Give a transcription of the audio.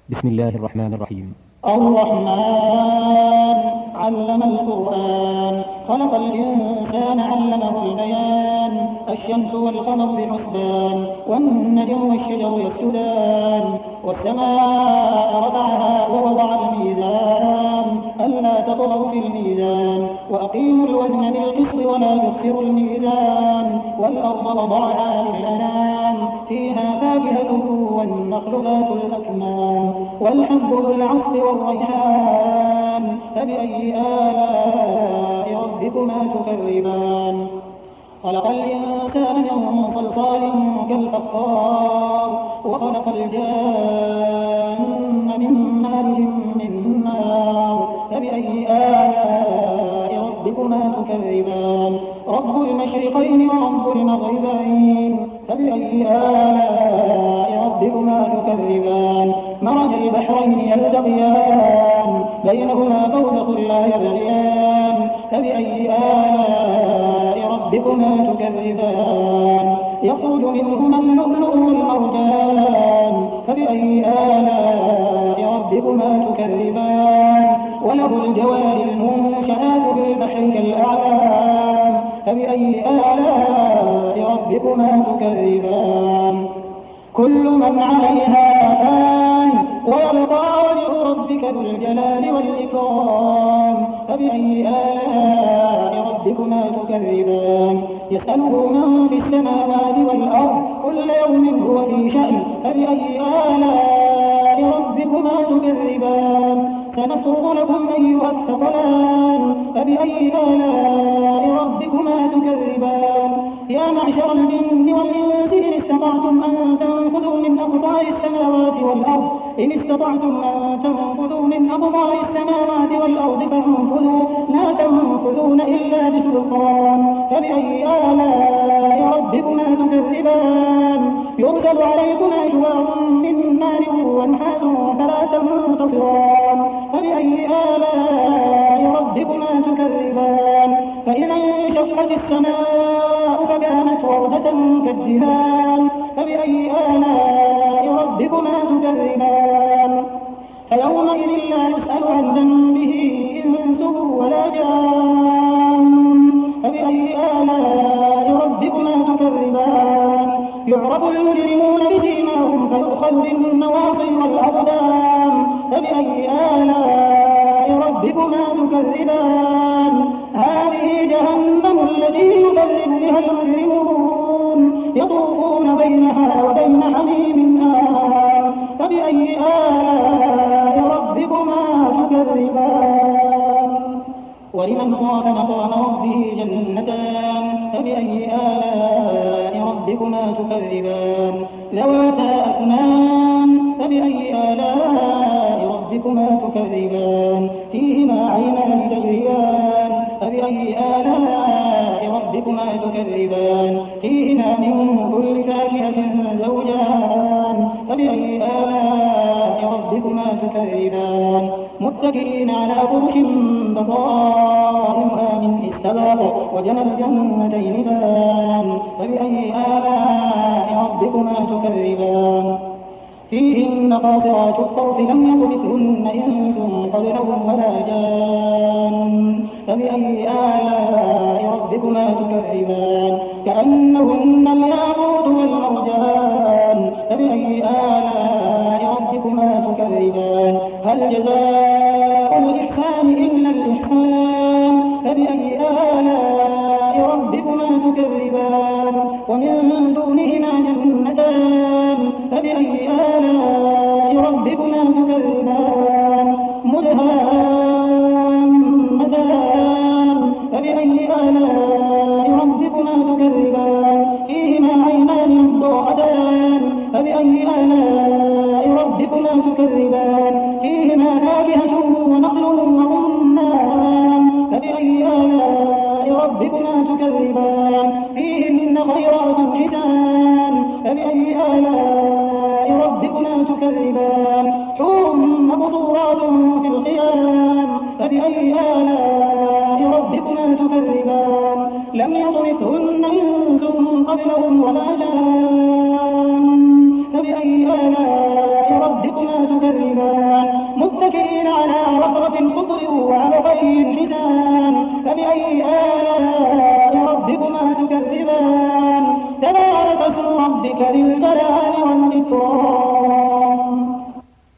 بسم الله الرحمن الرحيم. الرحمن علم القرآن خلق الإنسان علمه البيان الشمس والقمر بحسبان والنجم والشجر يسجدان والسماء رفعها ووضع الميزان ألا تطغوا في الميزان وأقيموا الوزن بالقسط ولا تخسروا الميزان والأرض وضعها للأنام فيها فاكهة والنخل ذات الأكمام والحب ذو العصف والريحان فبأي آلاء ربكما تكذبان خلق الإنسان من صلصال كالفخار وخلق الجان من مارج من نار فبأي آلاء ربكما تكذبان رب المشرقين ورب المغربين فبأي آلاء ربكما تكذبان مرج البحرين يلتقيان بينهما برزخ لا يبغيان فبأي آلاء ربكما تكذبان يخرج منهما اللؤلؤ والمرجان فبأي آلاء ربكما تكذبان وله الجوار المنشآت في البحر كالأعلام فبأي آلاء ربكما تكذبان كل من عليها فان ويبقى وجه ربك ذو الجلال والإكرام فبأي آلاء ربكما تكذبان يسأله من في السماوات والأرض كل يوم هو في شأن فبأي آلاء ربكما تكذبان سنفرغ لكم أيها الثقلان فبأي آلاء ربكما تكذبان يا معشر الجن والإنس إن استطعتم أن تنفذوا من أقطار السماوات والأرض فانفذوا لا تنفذون إلا بسلطان فبأي آلاء ربكما تكذبان يرسل عليكما شواظ من نار ونحاس فلا تنتصران فبأي آلاء ربكما تكذبان فإذا انشقت السماء فكانت وردة كالدهان فبأي آلاء ربكما تكذبان فيومئذ لا يسأل عن ذنبه إنس ولا جان فبأي آلاء ربكما تكذبان يعرف المجرمون بسيماهم فيؤخذ بالنواصي والأقدام فبأي آلاء ربكما تكذبان هذه جهنم التي يكذب بها المجرمون يطوفون بينها وبين حميم آن فبأي آلاء ربكما تكذبان ولمن خاف مقام ربه جنتان فبأي آلاء ربكما تكذبان ذواتا أفنان فبأي آلاء ربكما تكذبان فيهما عينان تجريان فبأي آلاء ربكما تكذبان فيهما من كل فاكهة زوجان فبأي آلاء ربكما تكذبان متكئين على فرش بطائنها من استبرق وجنى الجنتين دان فبأي آلاء ربكما تكذبان فيهن قاصرات الطرف لم يطمثهن إنس قبلهم ولا جان فبأي آلاء ربكما تكذبان كأنهن الياقوت والمرجان فبأي آلاء ربكما تكذبان هل جزاء الإحسان إلا الإحسان فبأي آلاء ربكما تكذبان ومن دونهما جنتان فبأي آلاء ربكما تكذبان مدهامتان فبأي آلاء ربكما تكذبان فيهما عينان نضاختان فبأي آلاء ربكما تكذبان فيهما فاكهة ونخل ورمان فبأي آلاء ربكما تكذبان فيهن خيرات حسان فبأي آلاء ربكما تكذبان حور مقصورات في الخيام فبأي آلاء ربكما تكذبان لم يطمثهن إنس قبلهم ولا جان فبأي آلاء ربكما تكذبان ربك ذي الجلال والإكرام